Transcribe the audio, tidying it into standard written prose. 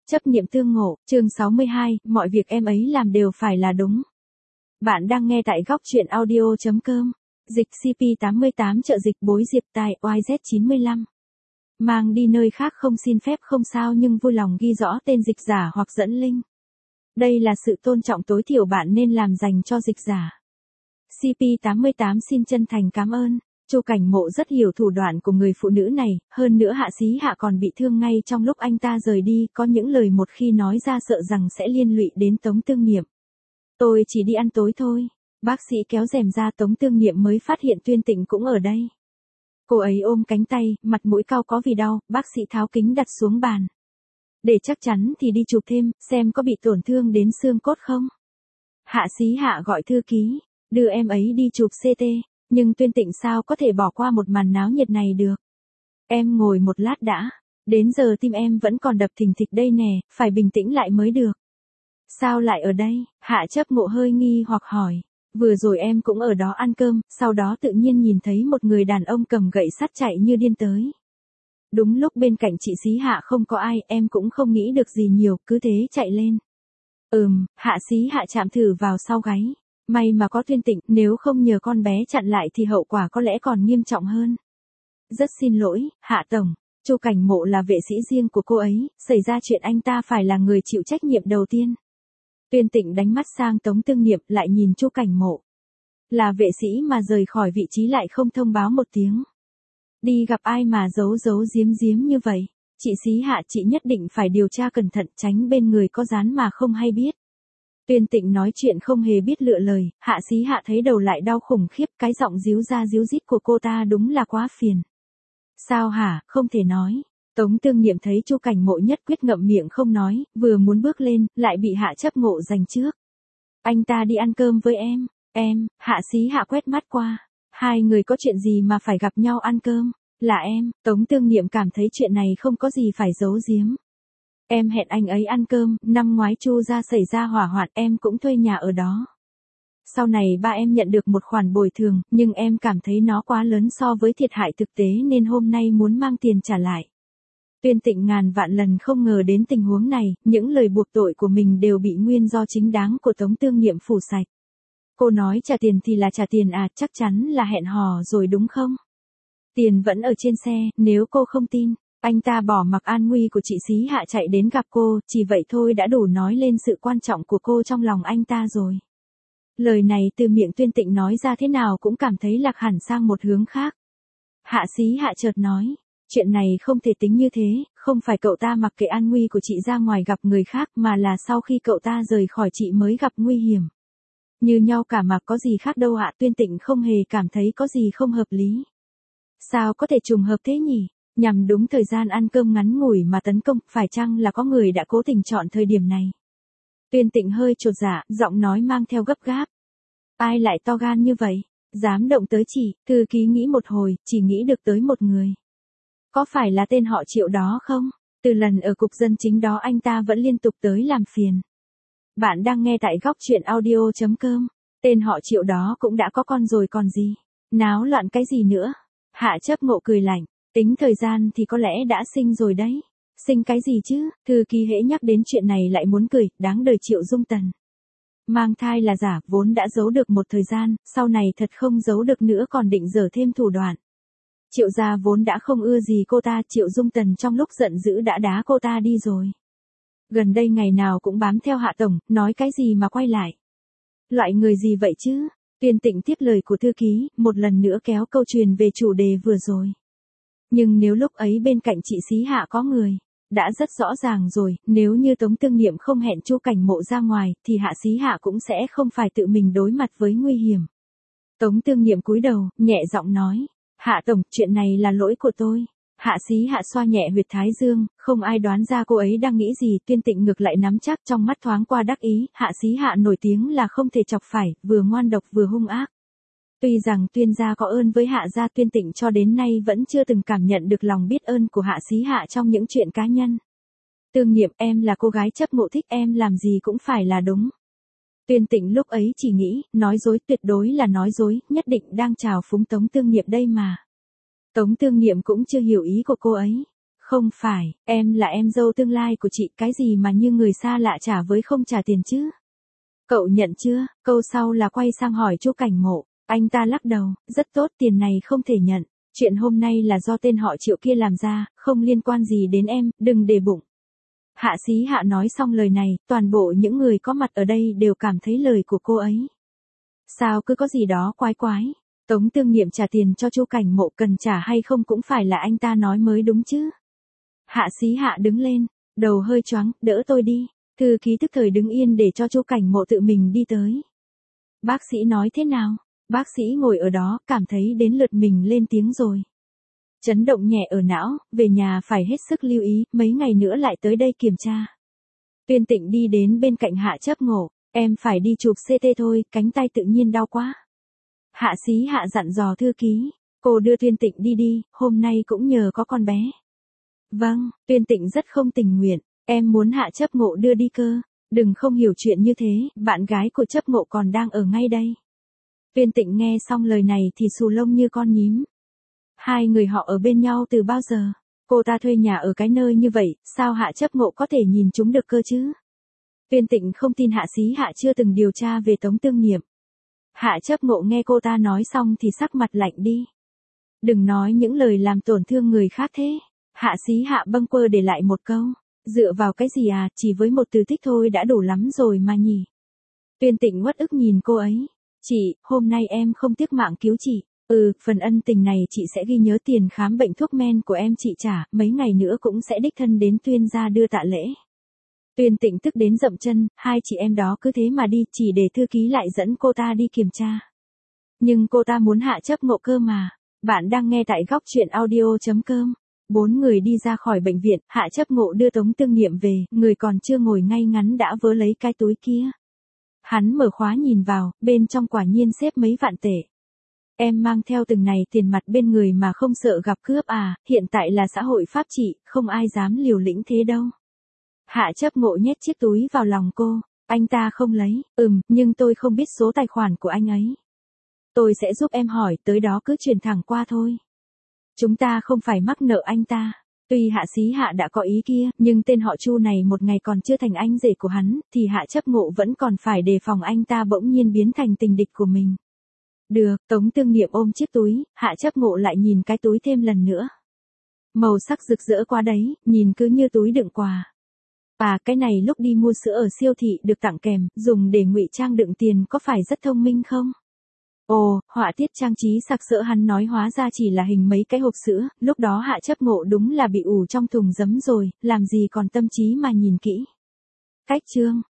Chấp niệm tương ngộ, chương 62, mọi việc em ấy làm đều phải là đúng. Bạn đang nghe tại góc truyện audio.com. Dịch CP88 trợ dịch bối diệp tài YZ95. Mang đi nơi khác không xin phép không sao nhưng vui lòng ghi rõ tên dịch giả hoặc dẫn link. Đây là sự tôn trọng tối thiểu bạn nên làm dành cho dịch giả. CP88 xin chân thành cảm ơn. Chu Cảnh Mộ rất hiểu thủ đoạn của người phụ nữ này, hơn nữa Hạ Xí Hạ còn bị thương ngay trong lúc anh ta rời đi, có những lời một khi nói ra sợ rằng sẽ liên lụy đến Tống Tương Niệm. Tôi chỉ đi ăn tối thôi. Bác sĩ kéo rèm ra, Tống Tương Niệm mới phát hiện Tuyên Tịnh cũng ở đây. Cô ấy ôm cánh tay, mặt mũi cau có vì đau, bác sĩ tháo kính đặt xuống bàn. Để chắc chắn thì đi chụp thêm, xem có bị tổn thương đến xương cốt không. Hạ Xí Hạ gọi thư ký, đưa em ấy đi chụp CT. Nhưng Tuyên Tịnh sao có thể bỏ qua một màn náo nhiệt này được. Em ngồi một lát đã. Đến giờ tim em vẫn còn đập thình thịch đây nè, phải bình tĩnh lại mới được. Sao lại ở đây? Hạ Chấp Ngộ hơi nghi hoặc hỏi. Vừa rồi em cũng ở đó ăn cơm, sau đó tự nhiên nhìn thấy một người đàn ông cầm gậy sắt chạy như điên tới. Đúng lúc bên cạnh chị Xí Hạ không có ai, em cũng không nghĩ được gì nhiều, cứ thế chạy lên. Hạ Xí Hạ chạm thử vào sau gáy. May mà có Tuyên Tịnh, nếu không nhờ con bé chặn lại thì hậu quả có lẽ còn nghiêm trọng hơn. Rất xin lỗi, Hạ Tổng, Chu Cảnh Mộ là vệ sĩ riêng của cô ấy, xảy ra chuyện anh ta phải là người chịu trách nhiệm đầu tiên. Tuyên Tịnh đánh mắt sang Tống Tương Niệm lại nhìn Chu Cảnh Mộ. Là vệ sĩ mà rời khỏi vị trí lại không thông báo một tiếng. Đi gặp ai mà giấu giếm như vậy? Chị Xí Hạ, chị nhất định phải điều tra cẩn thận, tránh bên người có gián mà không hay biết. Tuyên Tịnh nói chuyện không hề biết lựa lời, Hạ Xí Hạ thấy đầu lại đau khủng khiếp, cái giọng díu ra díu dít của cô ta đúng là quá phiền. Sao hả, không thể nói. Tống Tương Niệm thấy Chu Cảnh Mộ nhất quyết ngậm miệng không nói, vừa muốn bước lên, lại bị Hạ Chấp Ngộ giành trước. Anh ta đi ăn cơm với em, Hạ Xí Hạ quét mắt qua. Hai người có chuyện gì mà phải gặp nhau ăn cơm? Là em, Tống Tương Niệm cảm thấy chuyện này không có gì phải giấu giếm. Em hẹn anh ấy ăn cơm, năm ngoái Chu gia xảy ra hỏa hoạn, em cũng thuê nhà ở đó. Sau này ba em nhận được một khoản bồi thường, nhưng em cảm thấy nó quá lớn so với thiệt hại thực tế nên hôm nay muốn mang tiền trả lại. Tuyên Tịnh ngàn vạn lần không ngờ đến tình huống này, những lời buộc tội của mình đều bị nguyên do chính đáng của Tống Tương Niệm phủ sạch. Cô nói trả tiền thì là trả tiền à, chắc chắn là hẹn hò rồi đúng không? Tiền vẫn ở trên xe, nếu cô không tin. Anh ta bỏ mặc an nguy của chị Xí Hạ chạy đến gặp cô, chỉ vậy thôi đã đủ nói lên sự quan trọng của cô trong lòng anh ta rồi. Lời này từ miệng Tuyên Tịnh nói ra thế nào cũng cảm thấy lạc hẳn sang một hướng khác. Hạ Xí Hạ chợt nói, chuyện này không thể tính như thế, không phải cậu ta mặc kệ an nguy của chị ra ngoài gặp người khác mà là sau khi cậu ta rời khỏi chị mới gặp nguy hiểm. Như nhau cả mà có gì khác đâu ạ. Tuyên Tịnh không hề cảm thấy có gì không hợp lý. Sao có thể trùng hợp thế nhỉ? Nhằm đúng thời gian ăn cơm ngắn ngủi mà tấn công, phải chăng là có người đã cố tình chọn thời điểm này? Tuyên Tịnh hơi chột dạ, giọng nói mang theo gấp gáp. Ai lại to gan như vậy? Dám động tới chị? Thư ký nghĩ một hồi, chỉ nghĩ được tới một người. Có phải là tên họ Triệu đó không? Từ lần ở cục dân chính đó anh ta vẫn liên tục tới làm phiền. Bạn đang nghe tại góc truyện audio.com. Tên họ Triệu đó cũng đã có con rồi còn gì? Náo loạn cái gì nữa? Hạ Chấp Ngộ cười lạnh. Tính thời gian thì có lẽ đã sinh rồi đấy. Sinh cái gì chứ? Thư ký hễ nhắc đến chuyện này lại muốn cười, đáng đời Triệu Dung Tần. Mang thai là giả, vốn đã giấu được một thời gian, sau này thật không giấu được nữa còn định dở thêm thủ đoạn. Triệu gia vốn đã không ưa gì cô ta, Triệu Dung Tần trong lúc giận dữ đã đá cô ta đi rồi. Gần đây ngày nào cũng bám theo Hạ Tổng, nói cái gì mà quay lại. Loại người gì vậy chứ? Tuyên Tịnh tiếp lời của thư ký, một lần nữa kéo câu chuyện về chủ đề vừa rồi. Nhưng nếu lúc ấy bên cạnh chị Xí Hạ có người, đã rất rõ ràng rồi, nếu như Tống Tương Niệm không hẹn Chu Cảnh Mộ ra ngoài, thì Hạ Xí Hạ cũng sẽ không phải tự mình đối mặt với nguy hiểm. Tống Tương Niệm cúi đầu, nhẹ giọng nói, Hạ Tổng, chuyện này là lỗi của tôi. Hạ Xí Hạ xoa nhẹ huyệt thái dương, không ai đoán ra cô ấy đang nghĩ gì. Tuyên Tịnh ngược lại nắm chắc, trong mắt thoáng qua đắc ý. Hạ Xí Hạ nổi tiếng là không thể chọc phải, vừa ngoan độc vừa hung ác. Tuy rằng Tuyên gia có ơn với Hạ gia, Tuyên Tịnh cho đến nay vẫn chưa từng cảm nhận được lòng biết ơn của Hạ Xí Hạ trong những chuyện cá nhân. Tương Niệm, em là cô gái Chấp Ngộ thích em làm gì cũng phải là đúng. Tuyên Tịnh lúc ấy chỉ nghĩ, nói dối, tuyệt đối là nói dối, nhất định đang trào phúng Tống Tương Niệm đây mà. Tống Tương Niệm cũng chưa hiểu ý của cô ấy. Không phải, em là em dâu tương lai của chị, cái gì mà như người xa lạ trả với không trả tiền chứ? Cậu nhận chưa? Câu sau là quay sang hỏi Chu Cảnh Mộ. Anh ta lắc đầu, rất tốt, tiền này không thể nhận. Chuyện hôm nay là do tên họ Triệu kia làm ra, không liên quan gì đến em, đừng để bụng. Hạ Xí Hạ nói xong lời này, toàn bộ những người có mặt ở đây đều cảm thấy lời của cô ấy. Sao cứ có gì đó quái quái. Tống Tương Niệm trả tiền cho Chu Cảnh Mộ, cần trả hay không cũng phải là anh ta nói mới đúng chứ. Hạ Xí Hạ đứng lên, đầu hơi choáng, đỡ tôi đi. Thư ký tức thời đứng yên để cho Chu Cảnh Mộ tự mình đi tới. Bác sĩ nói thế nào? Bác sĩ ngồi ở đó, cảm thấy đến lượt mình lên tiếng rồi. Chấn động nhẹ ở não, về nhà phải hết sức lưu ý, mấy ngày nữa lại tới đây kiểm tra. Tuyên Tịnh đi đến bên cạnh Hạ Chấp Ngộ, em phải đi chụp CT thôi, cánh tay tự nhiên đau quá. Hạ Xí Hạ dặn dò thư ký, cô đưa Tuyên Tịnh đi đi, hôm nay cũng nhờ có con bé. Vâng, Tuyên Tịnh rất không tình nguyện, em muốn Hạ Chấp Ngộ đưa đi cơ, đừng không hiểu chuyện như thế, bạn gái của Chấp Ngộ còn đang ở ngay đây. Tuyên Tịnh nghe xong lời này thì xù lông như con nhím. Hai người họ ở bên nhau từ bao giờ? Cô ta thuê nhà ở cái nơi như vậy, sao Hạ Chấp Ngộ có thể nhìn chúng được cơ chứ? Tuyên Tịnh không tin Hạ Xí Hạ chưa từng điều tra về Tống Tương Niệm. Hạ Chấp Ngộ nghe cô ta nói xong thì sắc mặt lạnh đi. Đừng nói những lời làm tổn thương người khác thế. Hạ Xí Hạ bâng quơ để lại một câu. Dựa vào cái gì à, chỉ với một từ thích thôi đã đủ lắm rồi mà nhỉ. Tuyên Tịnh uất ức nhìn cô ấy. Chị, hôm nay em không tiếc mạng cứu chị. Phần ân tình này chị sẽ ghi nhớ, tiền khám bệnh thuốc men của em chị trả, mấy ngày nữa cũng sẽ đích thân đến Tuyên gia đưa tạ lễ. Tuyên Tịnh tức đến dậm chân, hai chị em đó cứ thế mà đi, chỉ để thư ký lại dẫn cô ta đi kiểm tra. Nhưng cô ta muốn Hạ Chấp Ngộ cơ mà. Bạn đang nghe tại góc truyện audio.com. 4 người đi ra khỏi bệnh viện, Hạ Chấp Ngộ đưa Tống Tương Niệm về, người còn chưa ngồi ngay ngắn đã vớ lấy cái túi kia. Hắn mở khóa nhìn vào, bên trong quả nhiên xếp mấy vạn tệ. Em mang theo từng này tiền mặt bên người mà không sợ gặp cướp à, hiện tại là xã hội pháp trị, không ai dám liều lĩnh thế đâu. Hạ Chấp Ngộ nhét chiếc túi vào lòng cô, anh ta không lấy, nhưng tôi không biết số tài khoản của anh ấy. Tôi sẽ giúp em hỏi, tới đó cứ truyền thẳng qua thôi. Chúng ta không phải mắc nợ anh ta. Tuy Hạ Xí Hạ đã có ý kia, nhưng tên họ Chu này một ngày còn chưa thành anh rể của hắn, thì Hạ Chấp Ngộ vẫn còn phải đề phòng anh ta bỗng nhiên biến thành tình địch của mình. Được, Tống Tương Niệm ôm chiếc túi, Hạ Chấp Ngộ lại nhìn cái túi thêm lần nữa. Màu sắc rực rỡ quá đấy, nhìn cứ như túi đựng quà. Cái này lúc đi mua sữa ở siêu thị được tặng kèm, dùng để ngụy trang đựng tiền có phải rất thông minh không? Ồ, họa tiết trang trí sặc sỡ, hắn nói hóa ra chỉ là hình mấy cái hộp sữa, lúc đó Hạ Chấp Ngộ đúng là bị ủ trong thùng giấm rồi, làm gì còn tâm trí mà nhìn kỹ. Cách chương